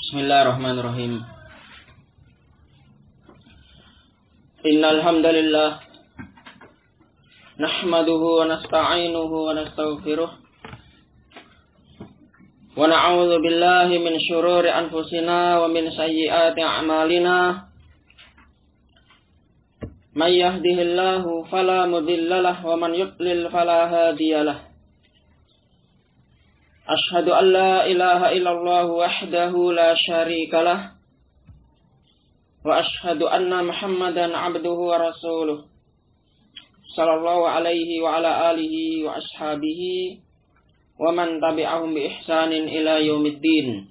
Bismillahirrahmanirrahim. Innal hamdalillah nahmaduhu wa nasta'inuhu wa nastaghfiruh wa na'udzu billahi min syururi anfusina wa min sayyiati a'malina. May yahdihillahu fala mudhillalah wa man yudlil fala hadiyalah. Ashhadu an la ilaha illallah wahdahu la syarikalah wa ashhadu anna Muhammadan abduhu wa rasuluh sallallahu alaihi wa ala alihi wa ashabihi wa man tabi'ahum bi ihsanin ila yaumiddin.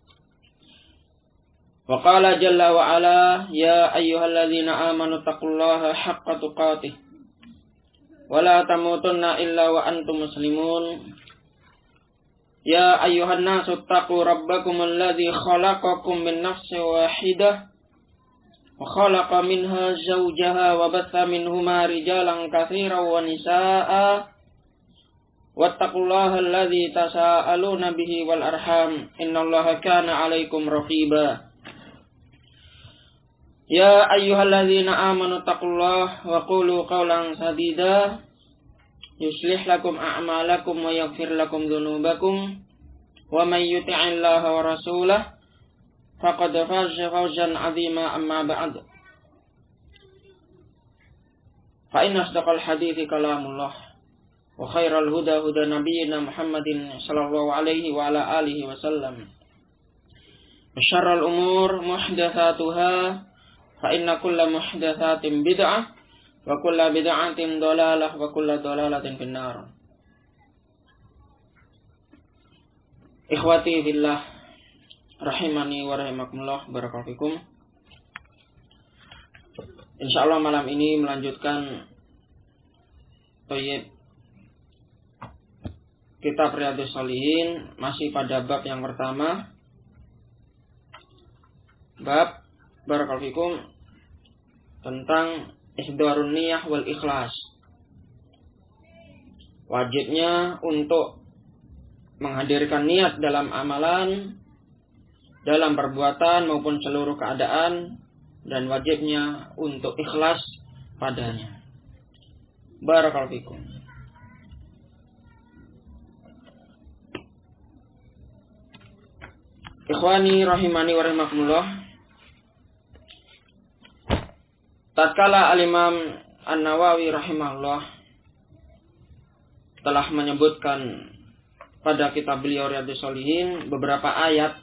Wa qala jalla wa ala ya ayyuhalladzina amanu taqullaha haqqa tuqatih wa la tamutunna illa wa antum muslimun. Ya ayyuhan nasu taqu rabbakumul ladzi khalaqakum min nafsin wahidah wa khalaqa minha zawjaha wa batha minhuma rijalan katsiran wa nisaa'a wattaqullaha alladzi tasaaluna bihi wal arham innallaha kana 'alaikum raqiba. Ya ayyuhalladzina amanu taqullaha wa qulu qawlan sadida yuslih lakum a'malakum wa yaghfir lakum dzunubakum wa may yuti'illaha wa rasulahu faqad faza fawzan 'azima amma ba'd. Fa inna asdaqal hadithi kalamullah wa khairal huda huda nabiyyina Muhammadin sallallahu alaihi wa ala alihi wasallam. Wa syarrul umur muhdatsatuha fa inna kulla muhdatsatin bid'ah wa kullu bid'atin dhalalah wa kullu dhalalatin finnar. Ikhwati fillah rahimani wa rahimakumullah, barakallahu fikum. Insyaallah malam ini melanjutkan kitab Riyadhus Shalihin, masih pada bab yang pertama, bab barakallahu fikum tentang ihdharun niyah wal ikhlas. Wajibnya untuk menghadirkan niat dalam amalan, dalam perbuatan maupun seluruh keadaan, dan wajibnya untuk ikhlas padanya. Barakallahu fikum. Ikhwani rahimani wa rahimakumullah. Tatkala Al-Imam An-Nawawi rahimahullah telah menyebutkan pada kitab beliau Riyadhus Shalihin beberapa ayat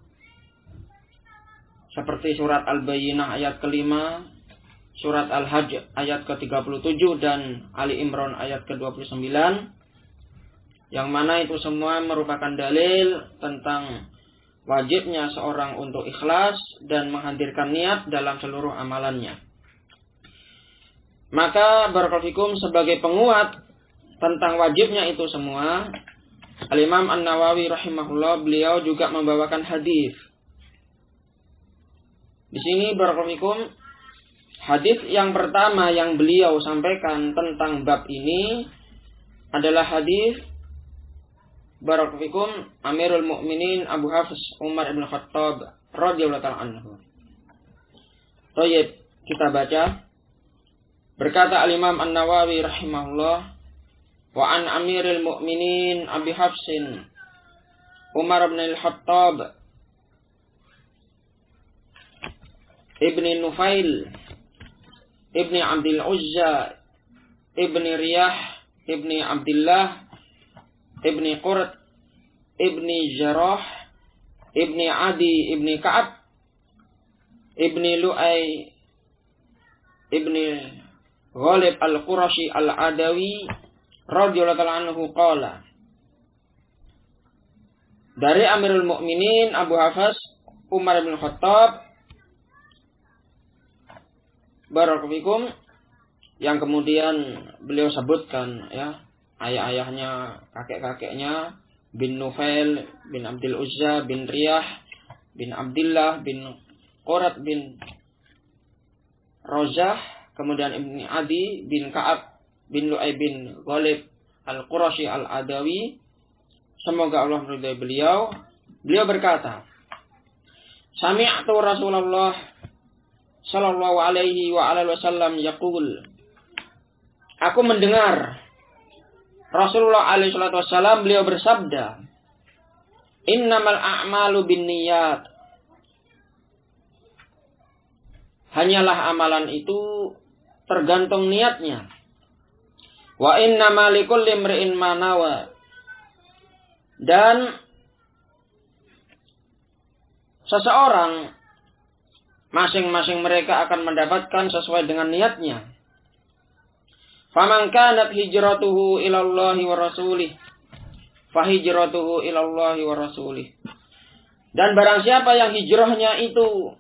seperti surat Al-Bayyinah ayat ke-5, surat Al-Hajj ayat ke-37 dan Ali Imran ayat ke-29, yang mana itu semua merupakan dalil tentang wajibnya seorang untuk ikhlas dan menghadirkan niat dalam seluruh amalannya. Maka barakallahu fikum, sebagai penguat tentang wajibnya itu semua, Al-Imam An-Nawawi rahimahullah beliau juga membawakan hadis. Di sini barakallahu fikum, hadis yang pertama yang beliau sampaikan tentang bab ini adalah hadis barakallahu fikum Amirul Mukminin Abu Hafs Umar bin Khattab radhiyallahu ta'ala anhu. Baik, kita baca. Berkata Al-Imam An-Nawawi rahimahullah, wa an Amiril Mu'minin Abi Hafsin Umar bin Al-Khattab Ibni Nufail Ibni Abdul Uzza Ibni Riyah Ibni Abdullah Ibni Qurat Ibni Jarrah Ibni Adi Ibni Ka'ab Ibni Lu'ay Ibni Ghalib Al-Qurashi Al-Adawi radhiyallahu ta'ala anhu qala. Dari Amirul Mukminin Abu Hafs Umar bin Khattab barakallahu fikum, yang kemudian beliau sebutkan ya ayah-ayahnya, kakek-kakeknya, bin Nufail bin Abdul Uzza bin Riyah bin Abdullah bin Qurat bin Rozah, kemudian Ibni Adi bin Ka'ab bin Lu'ay bin Ghalib Al-Qurashi Al-Adawi, semoga Allah meridai beliau. Beliau berkata, Sami'tu Rasulullah sallallahu alaihi wa alihi wasallam yaqul. Aku mendengar Rasulullah alaihi salatu wasallam beliau bersabda, "Innamal a'malu binniyat." Hanyalah amalan itu tergantung niatnya. Wa innamal likulli imri'in ma nawa. Dan seseorang masing-masing mereka akan mendapatkan sesuai dengan niatnya. Faman kanat hijratuhu ilallahi wa rasulih, fahijratuhu ilallahi wa rasulih. Dan barang siapa yang hijrahnya itu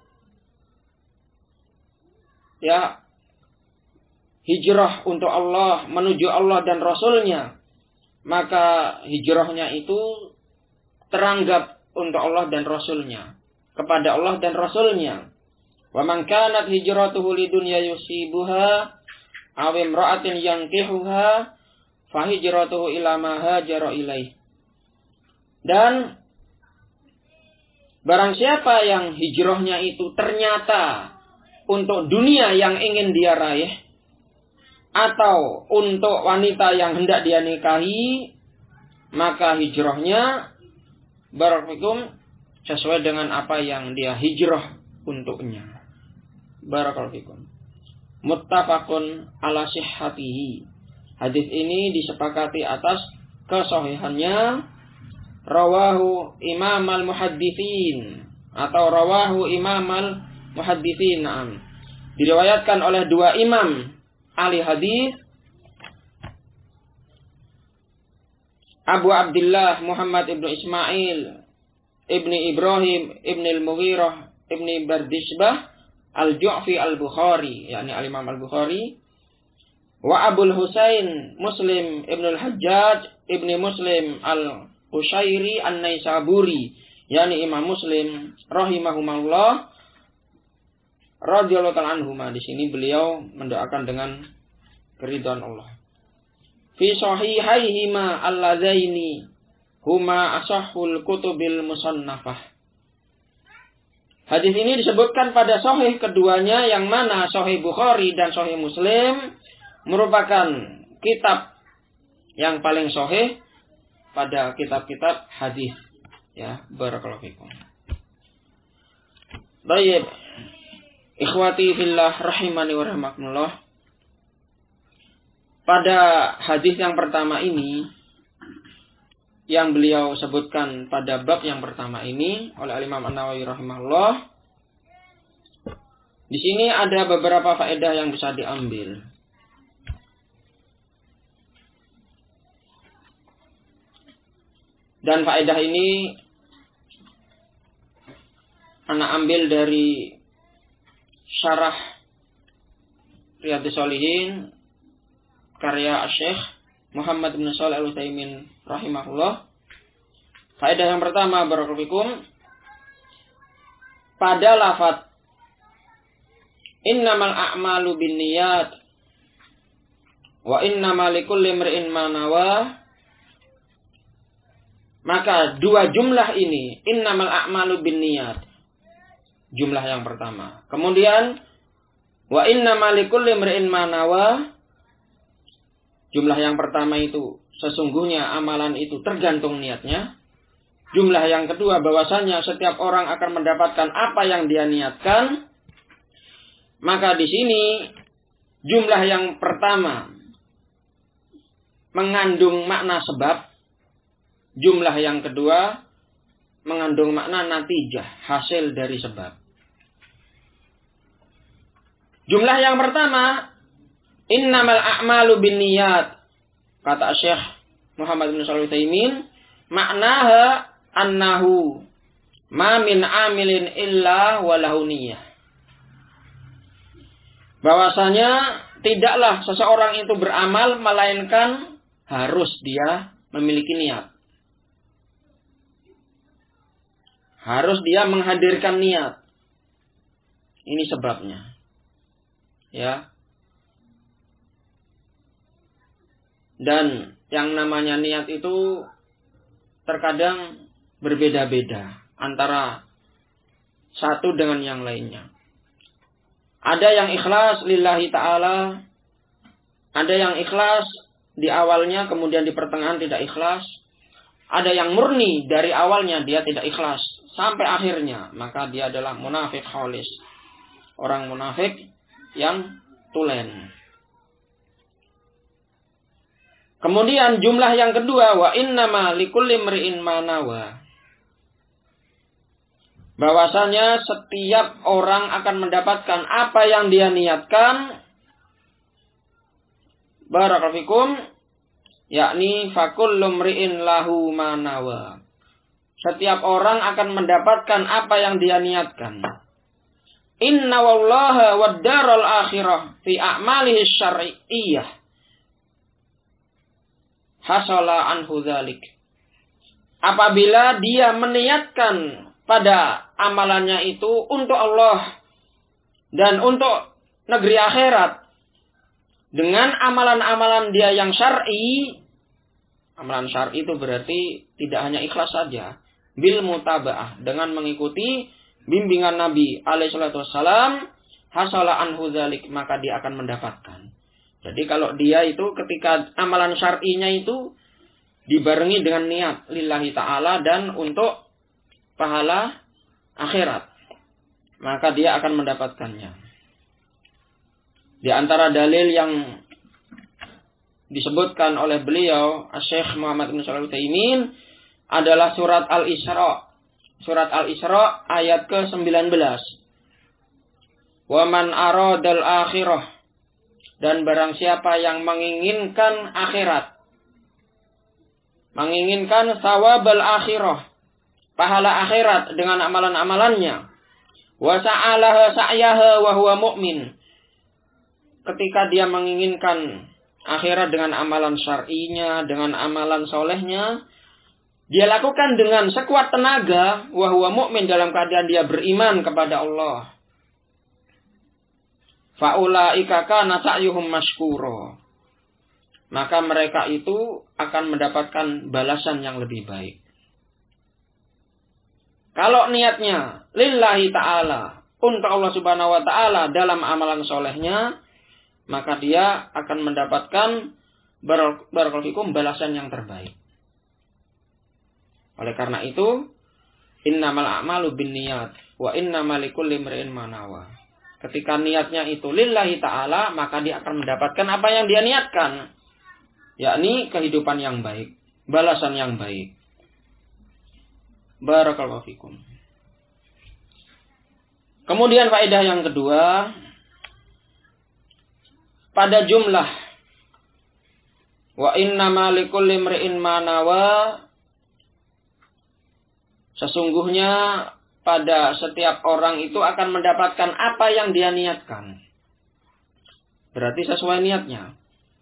hijrah untuk Allah, menuju Allah dan Rasulnya, maka hijrahnya itu teranggap untuk Allah dan Rasulnya, kepada Allah dan Rasulnya. Wa man kanat hijratuhu lidunya yusibuha aw imra'atin yankihuha fahijratuhu ila ma hajara ilaih. Dan barang siapa yang hijrahnya itu ternyata untuk dunia yang ingin dia raih, atau untuk wanita yang hendak dia nikahi, maka hijrahnya barakallahu sesuai dengan apa yang dia hijrah untuknya. Barakallahu fikum. Muttafaqun ala sihhatihi. Hadis ini disepakati atas kesahihannya. Rawahu Imam al-Muhadditsin atau rawahu Imam al-Muhadditsin. Naam. Diriwayatkan oleh dua imam ahli hadis, Abu Abdullah Muhammad ibnu Ismail ibni Ibrahim ibni al-Mughirah ibni Bardisbah al-Ju'fi al-Bukhari, yakni al-Imam al-Bukhari, wa Abul Husain Muslim ibn al-Hajjaj ibni Muslim al-Qushairi an-Naisaburi, yakni Imam Muslim rahimahumullah radhiyallahu ta'ala anhuma. Di sini beliau mendoakan dengan keridhaan Allah. Fi sahihaihima alladzaini huma asahhul kutubil musannafah. Hadis ini disebutkan pada sahih keduanya, yang mana sahih Bukhari dan sahih Muslim merupakan kitab yang paling sahih pada kitab-kitab hadis. Ya, barakallahu fikum. Baik. Ikhwati fillah rahimani wa rahmakumullah. Pada hadis yang pertama ini, yang beliau sebutkan pada bab yang pertama ini oleh Imam An-Nawawi rahimahullah, di sini ada beberapa faedah yang bisa diambil. Dan faedah ini ana ambil dari Syarah Riyadhus Shalihin karya Syekh Muhammad bin Shalih Al-Utsaimin rahimahullah. Faedah yang pertama, barakallahu fikum, pada lafaz innamal a'malu binniyat wa innamal likulli imri'in ma nawa, maka dua jumlah ini, innamal a'malu binniyat, jumlah yang pertama. Kemudian wa innamal likulli imri'in ma nawa, jumlah yang pertama itu sesungguhnya amalan itu tergantung niatnya. Jumlah yang kedua bahwasanya setiap orang akan mendapatkan apa yang dia niatkan. Maka di sini jumlah yang pertama mengandung makna sebab, jumlah yang kedua mengandung makna natijah, hasil dari sebab. Jumlah yang pertama, innamal a'malu binniyat, kata Syekh Muhammad bin Shalih Al-Utsaimin, maknaha annahu ma min amilin illa walahu niyyah. Bahwasanya tidaklah seseorang itu beramal melainkan harus dia memiliki niat. Harus dia menghadirkan niat. Ini sebabnya. Ya. Dan yang namanya niat itu terkadang berbeda-beda antara satu dengan yang lainnya. Ada yang ikhlas lillahi ta'ala, ada yang ikhlas di awalnya kemudian di pertengahan tidak ikhlas, ada yang murni dari awalnya dia tidak ikhlas sampai akhirnya, maka dia adalah munafik khalis, orang munafik yang tulen. Kemudian jumlah yang kedua, wa innama likulli imri'in ma nawa. Bahwasanya setiap orang akan mendapatkan apa yang dia niatkan. Barakallahu fikum, yakni fakullu imri'in lahu ma nawa. Setiap orang akan mendapatkan apa yang dia niatkan. Inna wallaha wad daral akhirah fi a'malihi syar'iyyah. Hasala anhu dzalik. Apabila dia meniatkan pada amalannya itu untuk Allah dan untuk negeri akhirat dengan amalan-amalan dia yang syar'i. Amalan syar'i itu berarti tidak hanya ikhlas saja, bil mutaba'ah, dengan mengikuti bimbingan Nabi alaihi salatu wassalam, hasala anhu dzalik, maka dia akan mendapatkan. Jadi kalau dia itu ketika amalan syar'inya itu dibarengi dengan niat lillahi ta'ala dan untuk pahala akhirat, maka dia akan mendapatkannya. Di antara dalil yang disebutkan oleh beliau, Syekh Muhammad bin Shalih Al-Utsaimin, adalah surat Al-Isra. Surat Al-Isra ayat ke-19. Wa man aradal akhirah, dan barang siapa yang menginginkan akhirat, menginginkan thawabal akhirah, pahala akhirat dengan amalan-amalannya, wa sa'alaha sa'yaha wa huwa mu'min, ketika dia menginginkan akhirat dengan amalan syar'inya, dengan amalan solehnya, dia lakukan dengan sekuat tenaga, wa huwa mu'min, dalam keadaan dia beriman kepada Allah. Fa'ulaika kana sa'yuhum mashkura, maka mereka itu akan mendapatkan balasan yang lebih baik. Kalau niatnya lillahi ta'ala, untuk Allah subhanahu wa ta'ala dalam amalan solehnya, maka dia akan mendapatkan barakallahu fikum balasan yang terbaik. Oleh karena itu, innamal a'malu binniyat wa innamal likulli imri'in ma nawa. Ketika niatnya itu lillahi ta'ala, maka dia akan mendapatkan apa yang dia niatkan, yakni kehidupan yang baik, balasan yang baik. Barakallahu fikum. Kemudian faedah yang kedua, pada jumlah wa innama likulli imri'in ma nawa, sesungguhnya pada setiap orang itu akan mendapatkan apa yang dia niatkan. Berarti sesuai niatnya.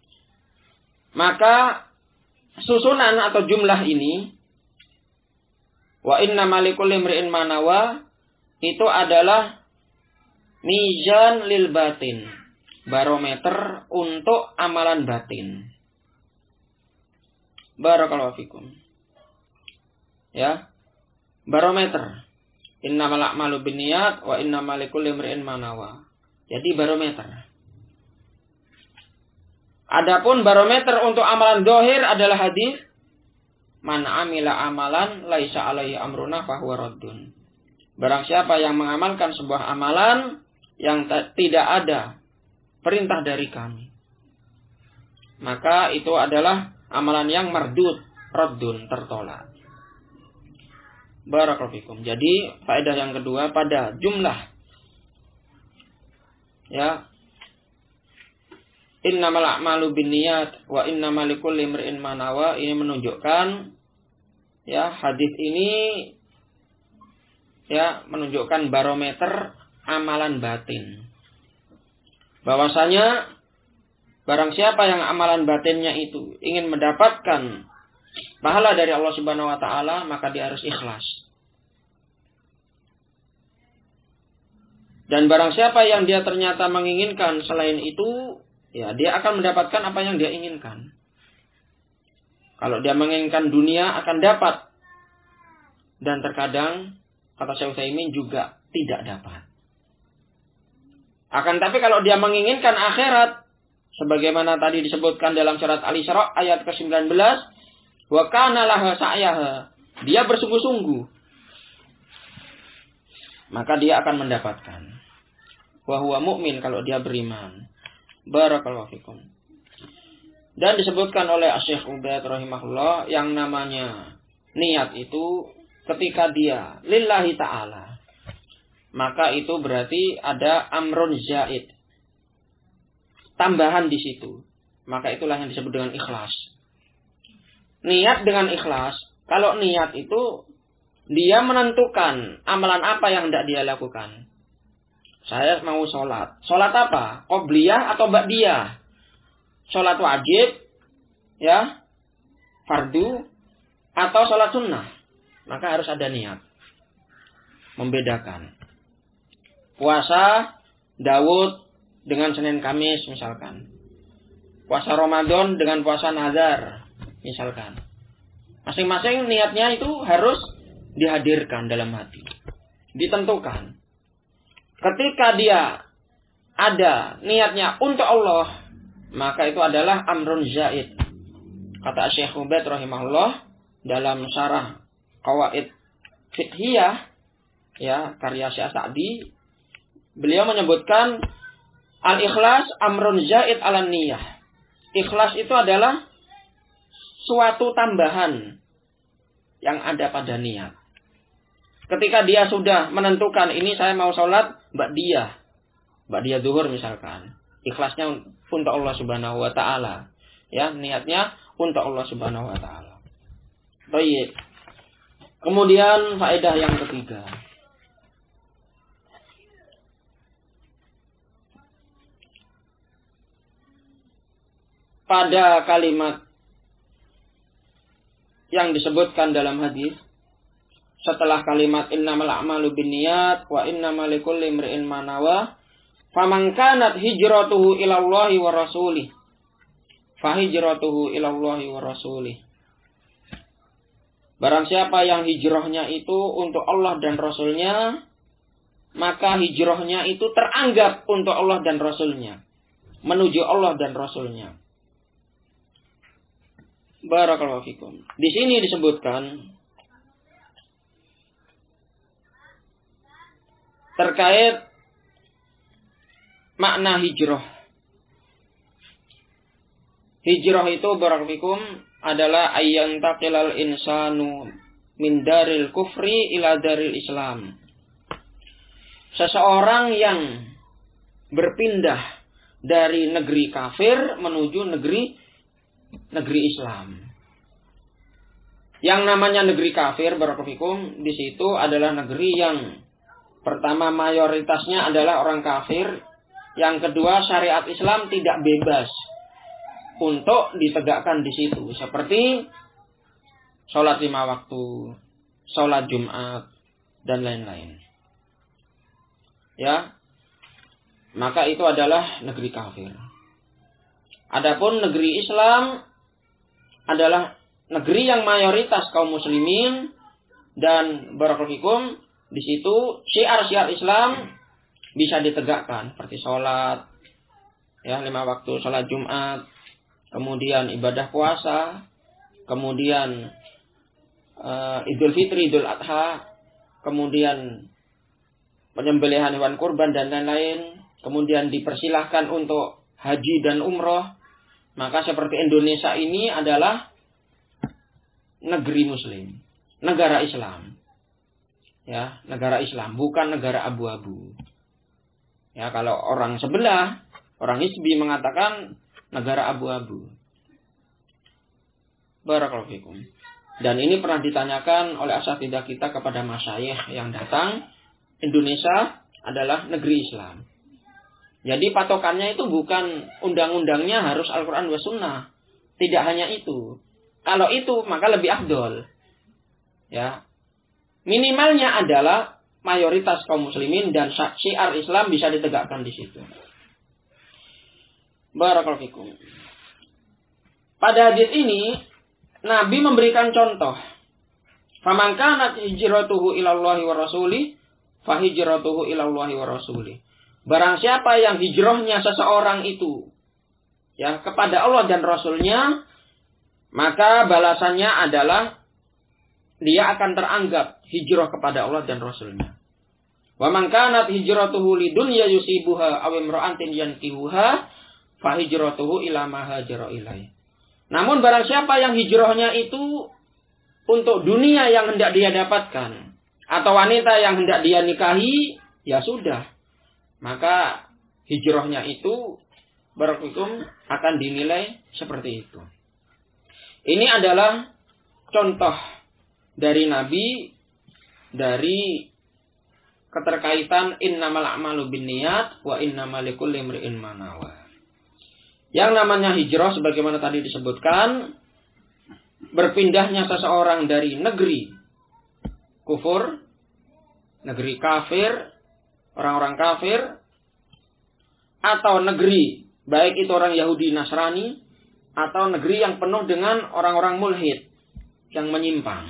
Maka susunan atau jumlah ini, wa innama likulli imri'in ma nawa, itu adalah mizan lil batin, barometer untuk amalan batin. Barakallahu fikum. Ya, barometer. Innamal a'malu binniyat wa innamal likulli imri'in ma nawa. Jadi barometer. Adapun barometer untuk amalan zahir adalah hadis man amila amalan laisa alaihi amruna fahuwa raddun. Barang siapa yang mengamalkan sebuah amalan yang tidak ada perintah dari kami, maka itu adalah amalan yang mardud, raddun, tertolak. Barakallahu fikum. Jadi faedah yang kedua pada jumlah, ya, innamal a'malu binniyat wa innamal likulli imri'in ma nawa, ini menunjukkan, ya, hadis ini, ya, menunjukkan barometer amalan batin. Bahwasanya barang siapa yang amalan batinnya itu ingin mendapatkan pahala dari Allah Subhanahu wa taala, maka dia harus ikhlas. Dan barang siapa yang dia ternyata menginginkan selain itu, ya, dia akan mendapatkan apa yang dia inginkan. Kalau dia menginginkan dunia akan dapat. Dan terkadang, kata Syekh Utsaimin, juga tidak dapat. Akan tapi kalau dia menginginkan akhirat, sebagaimana tadi disebutkan dalam surat Al-Isra ayat ke-19, wa kana laha sa'yaha, dia bersungguh-sungguh, maka dia akan mendapatkan. Wa huwa mu'min, kalau dia beriman. Barakallahu fikum. Dan disebutkan oleh Syekh Ubaid rahimahullah, yang namanya niat itu ketika dia lillahi ta'ala, maka itu berarti ada amrun zaid, tambahan di situ. Maka itulah yang disebut dengan ikhlas. Niat dengan ikhlas. Kalau niat itu dia menentukan amalan apa yang hendak dia lakukan. Saya mau sholat. Sholat apa? Qobliyah atau ba'diyah? Sholat wajib, ya, fardu, atau sholat sunnah. Maka harus ada niat. Membedakan. Puasa Daud dengan Senin Kamis misalkan. Puasa Ramadan dengan puasa nazar misalkan. Masing-masing niatnya itu harus dihadirkan dalam hati. Ditentukan. Ketika dia ada niatnya untuk Allah, maka itu adalah amrun zaid. Kata Syekh Ubaid rahimahullah dalam syarah Qawaid Fiqhiyah, ya, karya Syekh Sa'di, beliau menyebutkan al-ikhlas amrun zaid ala niyah. Ikhlas itu adalah suatu tambahan yang ada pada niat. Ketika dia sudah menentukan, ini saya mau sholat ba'diyah zuhur misalkan. Ikhlasnya untuk Allah Subhanahu wa taala. Ya, niatnya untuk Allah Subhanahu wa taala. Baik. Kemudian faedah yang ketiga. Pada kalimat yang disebutkan dalam hadis, setelah kalimat innamal a'malu binniyat wa innamal likulli imri'in ma nawa, faman kanat hijratuhu ilallahi wa rasulih, fa hijratuhu ilallahi wa rasulih. Barang siapa yang hijrahnya itu untuk Allah dan Rasulnya, maka hijrahnya itu teranggap untuk Allah dan Rasulnya, menuju Allah dan Rasulnya. Barakallahu fikum. Di sini disebutkan terkait makna hijrah. Hijrah itu barakallahu fikum adalah ayyan taqilal insanu min daril kufri ila daril Islam. Seseorang yang berpindah dari negeri kafir menuju negeri Islam. Yang namanya negeri kafir barakallahu fikum di situ adalah negeri yang pertama mayoritasnya adalah orang kafir. Yang kedua, syariat Islam tidak bebas untuk ditegakkan di situ. Seperti sholat 5 waktu, sholat Jumat, dan lain-lain. Ya, maka itu adalah negeri kafir. Adapun negeri Islam adalah negeri yang mayoritas kaum muslimin, dan barakallahu fikum di situ syiar-syiar Islam bisa ditegakkan seperti sholat, ya, 5 waktu, sholat Jumat, kemudian ibadah puasa, kemudian Idul Fitri, Idul Adha, kemudian penyembelihan hewan kurban dan lain-lain, kemudian dipersilahkan untuk haji dan umroh. Maka seperti Indonesia ini adalah negeri muslim, negara Islam. Ya, negara Islam, bukan negara abu-abu. Ya, kalau orang sebelah, orang Hizbi mengatakan negara abu-abu. Barakallahu fikum. Dan ini pernah ditanyakan oleh asatidzah kita kepada masyayikh yang datang, Indonesia adalah negeri Islam. Jadi patokannya itu bukan undang-undangnya harus Al-Quran wa Sunnah. Tidak hanya itu. Kalau itu maka lebih afdol. Ya. Minimalnya adalah mayoritas kaum muslimin dan syiar Islam bisa ditegakkan di situ. Barakallahu fikum. Pada hadis ini Nabi memberikan contoh. Faman kanat hijratuhu ilallahi wa rasulih fa hijratuhu ilallahi wa rasulih. Barang siapa yang hijrahnya seseorang itu ya kepada Allah dan Rasulnya, maka balasannya adalah dia akan teranggap hijrah kepada Allah dan Rasulnya. Wa man kanat hijratuhu lidunya yusibuha aw imra'atin yankihuha fa hijratuhu ila ma hajara ilaihi. Namun barang siapa yang hijrahnya itu untuk dunia yang hendak dia dapatkan atau wanita yang hendak dia nikahi, ya sudah. Maka hijrahnya itu barakallahu akan dinilai seperti itu. Ini adalah contoh dari Nabi dari keterkaitan innamal a'malu binniyat wa innamal likulli imri'in ma nawa. Yang namanya hijrah sebagaimana tadi disebutkan, berpindahnya seseorang dari negeri kufur, negeri kafir, orang-orang kafir, atau negeri baik itu orang Yahudi Nasrani, atau negeri yang penuh dengan orang-orang mulhid yang menyimpang.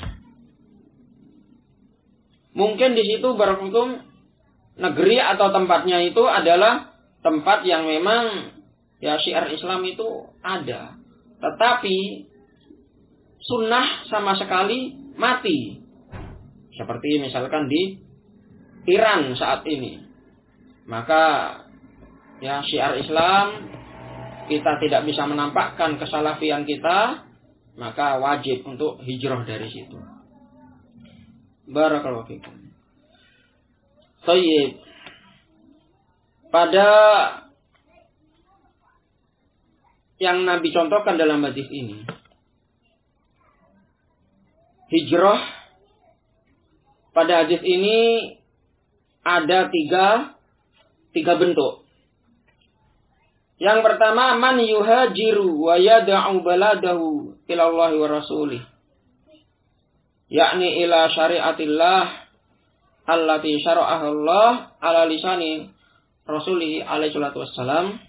Mungkin di situ barakallahu negeri atau tempatnya itu adalah tempat yang memang ya syiar Islam itu ada, tetapi sunnah sama sekali mati. Seperti misalkan di Iran saat ini. Maka ya syiar Islam kita tidak bisa menampakkan kesalafian kita, maka wajib untuk hijrah dari situ. Barakallahu fikum. Thayyib. Pada yang Nabi contohkan dalam hadis ini, hijrah pada hadis ini ada tiga bentuk. Yang pertama, man yuhajiru wa yada'u baladahu ila Allah wa rasulih, yakni ila syariatillah allati syara'aha Allah ala lisani rasulih alaihi salatu wassalam.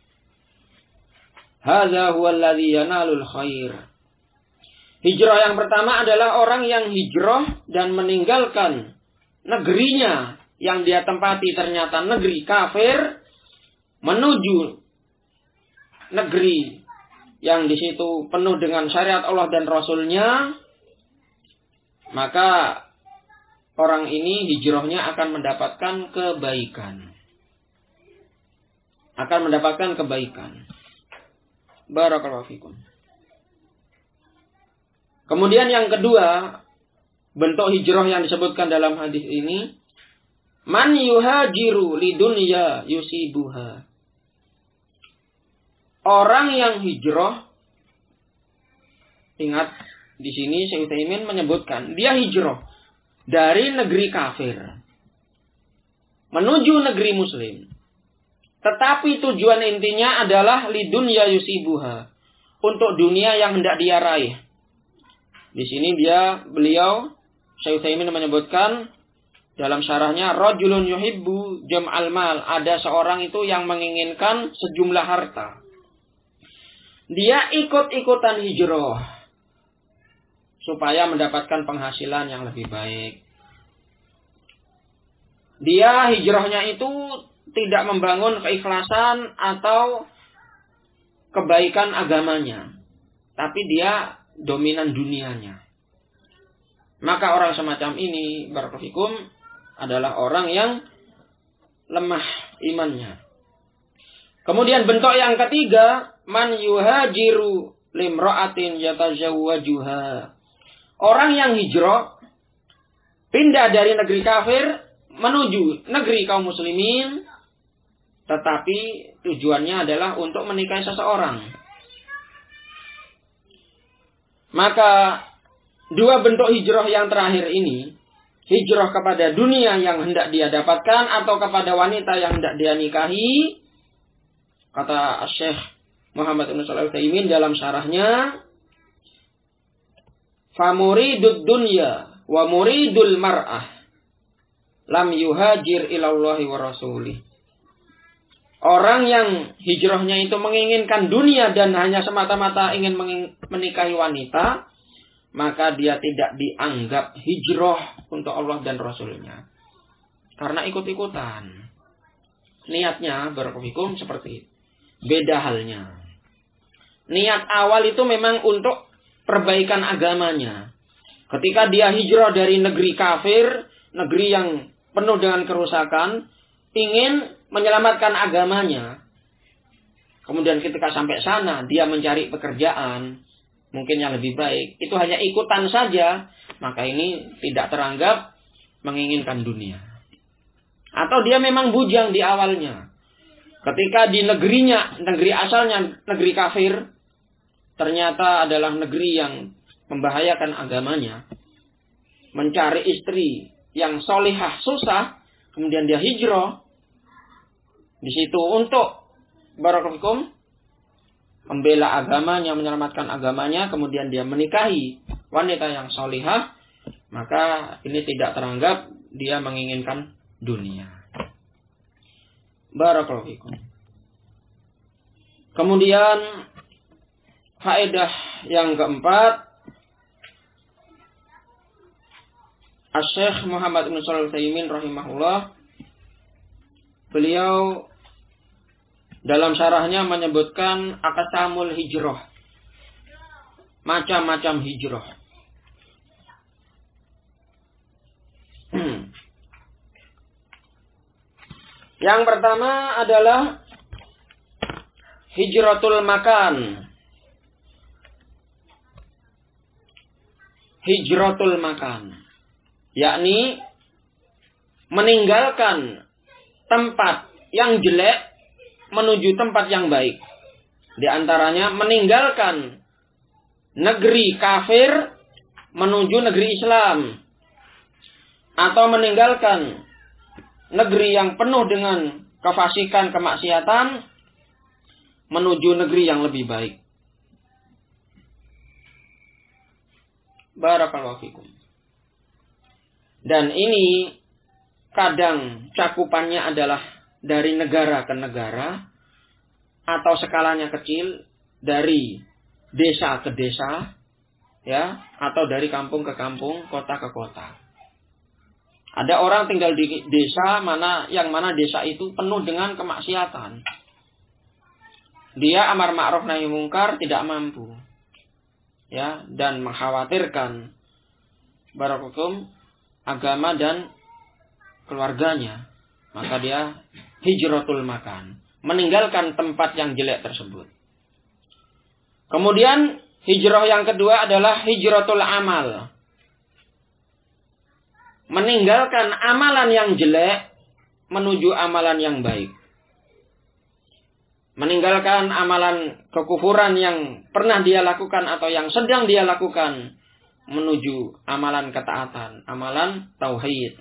Hadza huwa alladhi yanalul khair. Hijrah yang pertama adalah orang yang hijrah dan meninggalkan negerinya yang dia tempati ternyata negeri kafir, menuju negeri yang di situ penuh dengan syariat Allah dan Rasulnya. Maka orang ini hijrahnya akan mendapatkan kebaikan. Akan mendapatkan kebaikan. Barakallahu fikum. Kemudian yang kedua, bentuk hijrah yang disebutkan dalam hadis ini, man yuhajiru lidunya yusibuha. Orang yang hijrah, ingat di sini Syekh Utsaimin menyebutkan, dia hijrah dari negeri kafir menuju negeri muslim. Tetapi tujuan intinya adalah lidunya yusibuha, untuk dunia yang hendak dia raih. Di sini beliau Syekh Utsaimin menyebutkan dalam syarahnya, rajulun yuhibbu jam'al mal, ada seorang itu yang menginginkan sejumlah harta. Dia ikut-ikutan hijrah supaya mendapatkan penghasilan yang lebih baik. Dia hijrahnya itu tidak membangun keikhlasan atau kebaikan agamanya, tapi dia dominan dunianya. Maka orang semacam ini barakallahu adalah orang yang lemah imannya. Kemudian bentuk yang ketiga, man yuhajiru limra'atin yatajawwajuha. Orang yang hijrah pindah dari negeri kafir menuju negeri kaum muslimin, tetapi tujuannya adalah untuk menikahi seseorang. Maka dua bentuk hijrah yang terakhir ini, hijrah kepada dunia yang hendak dia dapatkan atau kepada wanita yang hendak dia nikahi, kata Syekh Muhammad bin Shalih Al-Utsaimin dalam syarahnya, famuridud dunya wa muridul mar'ah lam yuhajir ilallahi wa rasulih. Orang yang hijrahnya itu menginginkan dunia dan hanya semata-mata ingin menikahi wanita, maka dia tidak dianggap hijrah untuk Allah dan Rasulnya. karena ikut-ikutan. Niatnya barakallahu seperti itu. Beda halnya. Niat awal itu memang untuk perbaikan agamanya. Ketika dia hijrah dari negeri kafir, negeri yang penuh dengan kerusakan, ingin menyelamatkan agamanya. Kemudian ketika sampai sana, dia mencari pekerjaan, mungkin yang lebih baik. Itu hanya ikutan saja, maka ini tidak teranggap menginginkan dunia. Atau dia memang bujang di awalnya. Ketika di negerinya, negeri asalnya negeri kafir, ternyata adalah negeri yang membahayakan agamanya. Mencari istri yang solihah susah, kemudian dia hijrah di situ untuk barakallahu membela agamanya, menyelamatkan agamanya, kemudian dia menikahi wanita yang solihah, maka ini tidak teranggap dia menginginkan dunia. Barakallahu fikum. Kemudian faedah yang keempat, Asy-Syaikh Muhammad bin Shalih Al-Utsaimin rahimahullah, beliau dalam syarahnya menyebutkan aqsamul hijrah. Macam-macam hijrah. Yang pertama adalah hijratul makan. Hijratul makan, yakni meninggalkan tempat yang jelek menuju tempat yang baik. Di antaranya meninggalkan negeri kafir menuju negeri Islam, atau meninggalkan negeri yang penuh dengan kefasikan, kemaksiatan menuju negeri yang lebih baik. Barakallahu fikum. Dan ini kadang cakupannya adalah dari negara ke negara, atau skalanya kecil dari desa ke desa, ya, atau dari kampung ke kampung, kota ke kota. Ada orang tinggal di desa yang mana desa itu penuh dengan kemaksiatan. Dia amar ma'ruf nahi mungkar tidak mampu, ya, dan mengkhawatirkan barakallahu agama dan keluarganya, maka dia hijratul makan, meninggalkan tempat yang jelek tersebut. Kemudian hijrah yang kedua adalah hijratul amal, meninggalkan amalan yang jelek menuju amalan yang baik. Meninggalkan amalan kekufuran yang pernah dia lakukan atau yang sedang dia lakukan menuju amalan ketaatan, amalan tauhid.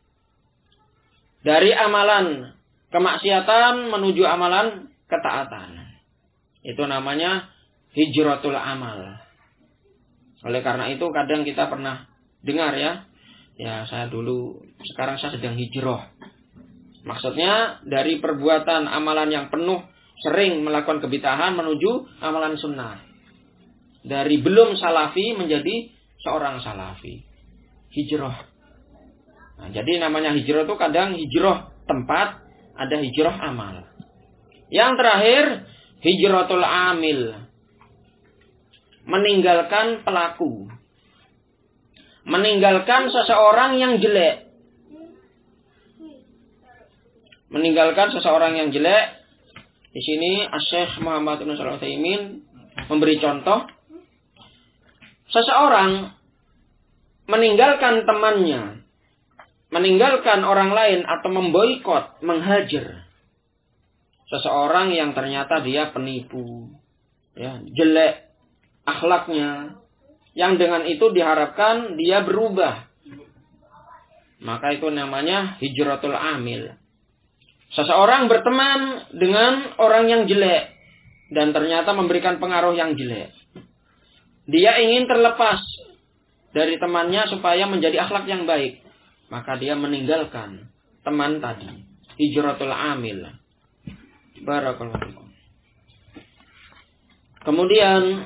Dari amalan kemaksiatan menuju amalan ketaatan. Itu namanya hijratul amal. Oleh karena itu kadang kita pernah dengar ya saya dulu, sekarang saya sedang hijrah. Maksudnya dari perbuatan amalan yang penuh sering melakukan kebid'ahan menuju amalan sunnah. Dari belum salafi menjadi seorang salafi. Hijrah. Nah, jadi namanya hijrah itu kadang hijrah tempat, ada hijrah amal. Yang terakhir, hijratul amil. Meninggalkan pelaku. Meninggalkan seseorang yang jelek. Meninggalkan seseorang yang jelek. Di sini Asy-Syaikh Muhammad bin Shalih Al-Utsaimin memberi contoh. Seseorang meninggalkan temannya, meninggalkan orang lain atau memboikot, menghajar seseorang yang ternyata dia penipu, ya, jelek akhlaknya, yang dengan itu diharapkan dia berubah. Maka itu namanya hijratul amil. Seseorang berteman dengan orang yang jelek dan ternyata memberikan pengaruh yang jelek. Dia ingin terlepas dari temannya supaya menjadi akhlak yang baik. Maka dia meninggalkan teman tadi. Hijratul amil. Barakallahu fikum. Kemudian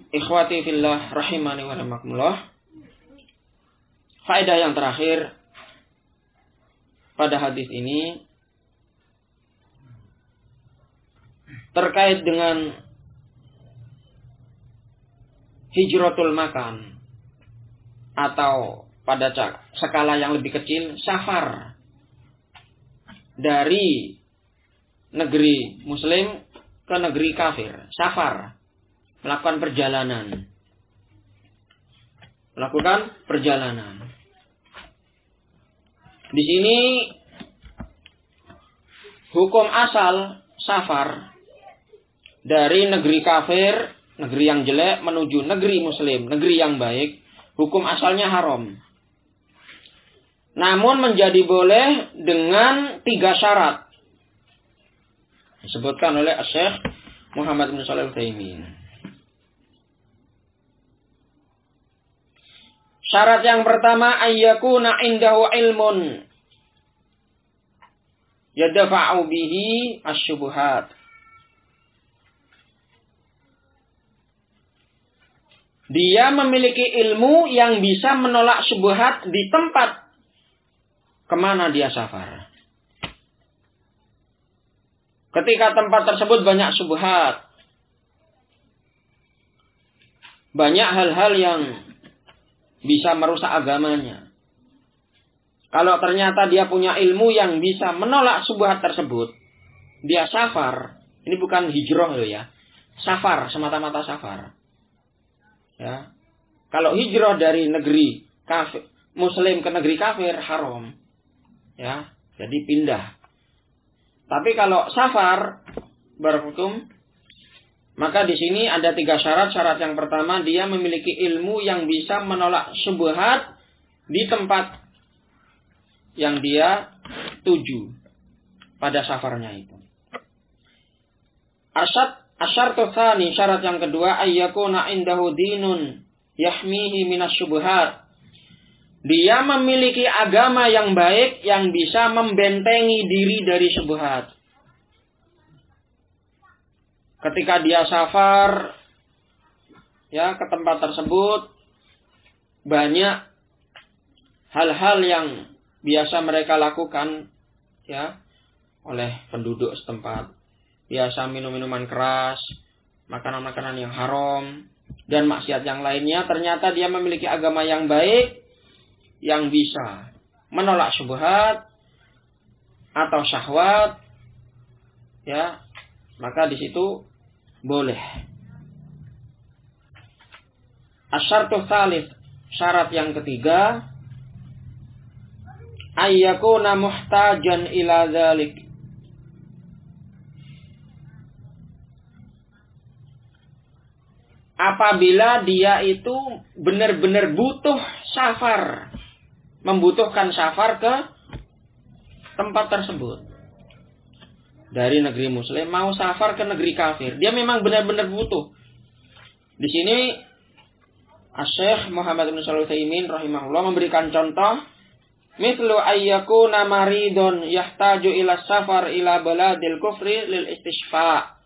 ikhwati fillah rahimani wa rahimakumullah. Faedah yang terakhir, pada hadis ini terkait dengan hijratul makan, atau pada skala yang lebih kecil, safar dari negeri muslim ke negeri kafir. Safar, melakukan perjalanan. Di sini hukum asal safar dari negeri kafir, negeri yang jelek, menuju negeri muslim, negeri yang baik, hukum asalnya haram. Namun menjadi boleh dengan 3 syarat. Disebutkan oleh Syekh Muhammad bin Shalih Al-Utsaimin. Syarat yang pertama, ayyakuna indahu ilmun yadfa'u bihi asy-syubhat. Dia memiliki ilmu yang bisa menolak syubhat di tempat kemana dia safar. Ketika tempat tersebut banyak syubhat, banyak hal-hal yang bisa merusak agamanya. Kalau ternyata dia punya ilmu yang bisa menolak syubhat tersebut, dia safar. Ini bukan hijrah loh ya. Safar, semata-mata safar. Ya. Kalau hijrah dari negeri kafir, muslim ke negeri kafir, haram. Ya, jadi pindah. Tapi kalau safar berhukum, maka di sini ada 3 syarat. Syarat yang pertama, dia memiliki ilmu yang bisa menolak syubhat di tempat yang dia tuju pada safarnya itu. Asyartu tsani, syarat yang kedua, ayyakuna indahu dinun yahmihi minasyubhat. Dia memiliki agama yang baik yang bisa membentengi diri dari syubhat. Ketika dia safar ya ke tempat tersebut, banyak hal-hal yang biasa mereka lakukan ya oleh penduduk setempat. Biasa minum-minuman keras, makanan-makanan yang haram, dan maksiat yang lainnya. Ternyata dia memiliki agama yang baik yang bisa menolak syubhat atau syahwat, ya, maka di situ boleh. Asyartu tsalits, syarat yang ketiga, ayyakuna muhtajan ila dzalik. Apabila dia itu benar-benar butuh safar, membutuhkan safar ke tempat tersebut. Dari negeri muslim mau safar ke negeri kafir. Dia memang benar-benar butuh. Di sini Syekh Muhammad bin Shalih Al-Utsaimin rahimahullah memberikan contoh, mithlu ayyakuna maridun yahtaju ila safar ila baladil kufri lil istishfa.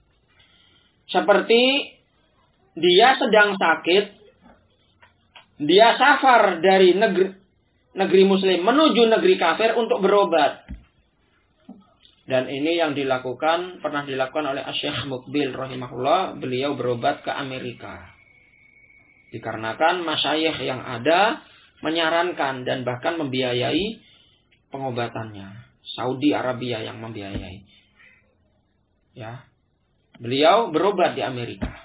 Seperti dia sedang sakit, dia safar dari negeri muslim menuju negeri kafir untuk berobat. Dan ini yang pernah dilakukan oleh Syekh Muqbil rahimahullah. Beliau berobat ke Amerika. Dikarenakan masyayikh yang ada menyarankan dan bahkan membiayai pengobatannya. Saudi Arabia yang membiayai. Ya. Beliau berobat di Amerika.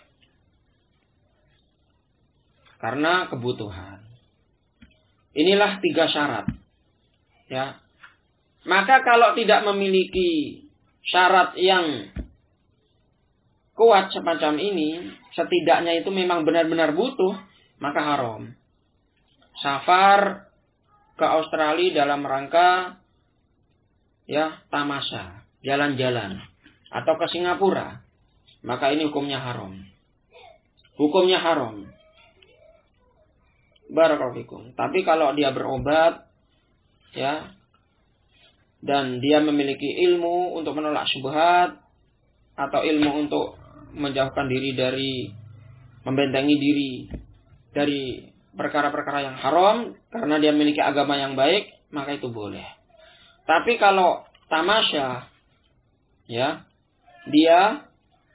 Karena kebutuhan. Inilah 3 syarat. Ya. Maka kalau tidak memiliki syarat yang kuat semacam ini, setidaknya itu memang benar-benar butuh, maka haram. Safar ke Australia dalam rangka ya tamasya, jalan-jalan, atau ke Singapura, maka ini hukumnya haram. Hukumnya haram. Barakallahu fikum. Tapi kalau dia berobat ya, dan dia memiliki ilmu untuk menolak syubhat atau ilmu untuk menjauhkan diri dari, membentengi diri dari perkara-perkara yang haram karena dia memiliki agama yang baik, maka itu boleh. Tapi kalau tamasya, ya, dia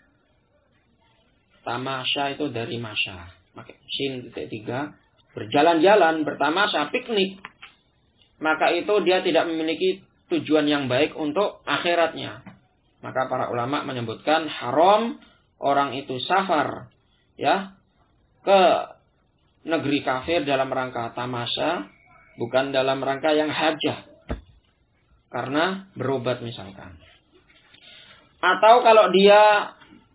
tamasya itu dari masya, pakai sin tiga, berjalan-jalan, bertamasya, piknik, maka itu dia tidak memiliki tujuan yang baik untuk akhiratnya. Maka para ulama menyebutkan haram orang itu safar, ya, ke negeri kafir dalam rangka tamasya, bukan dalam rangka yang hajah, karena berobat misalkan. Atau kalau dia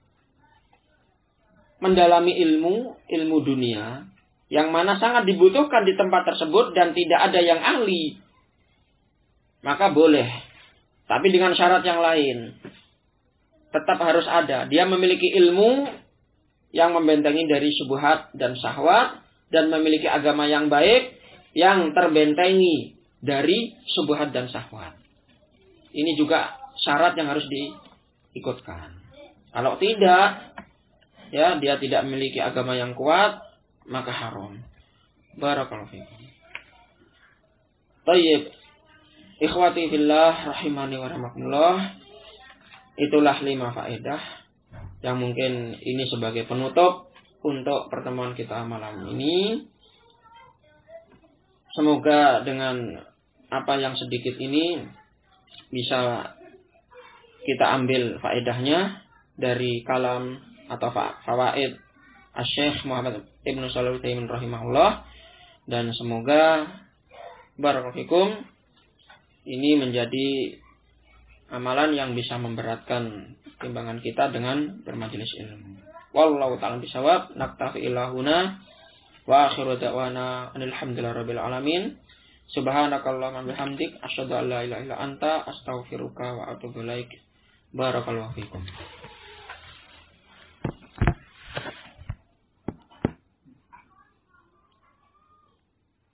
mendalami ilmu dunia, yang mana sangat dibutuhkan di tempat tersebut dan tidak ada yang ahli, maka boleh. Tapi dengan syarat yang lain. Tetap harus ada. Dia memiliki ilmu yang membentengi dari syubhat dan syahwat, dan memiliki agama yang baik yang terbentengi dari syubhat dan syahwat. Ini juga syarat yang harus diikutkan. Kalau tidak, ya, dia tidak memiliki agama yang kuat, maka haram. Barakallahu fiikum. Tayyib. Ikhwati fillah rahimani wa rahmatullah. Itulah 5 faedah yang mungkin ini sebagai penutup untuk pertemuan kita malam ini. Semoga dengan apa yang sedikit ini bisa kita ambil faedahnya dari kalam atau fawaid Asy-Syaikh Muhammad Ibnu Shalih Al-Utsaimin rahimahullah, dan semoga barakallahu fikum ini menjadi amalan yang bisa memberatkan timbangan kita dengan bermajelis ilmu. Wallahu ta'ala bisawab. Naktafi ilahuna wa akhiru da'wana alhamdulillahirabbil alamin. Subhanakallahumma bihamdik asyhadu an la ilaha illa anta astaghfiruka wa atubu ilaik. Barakallahu fikum.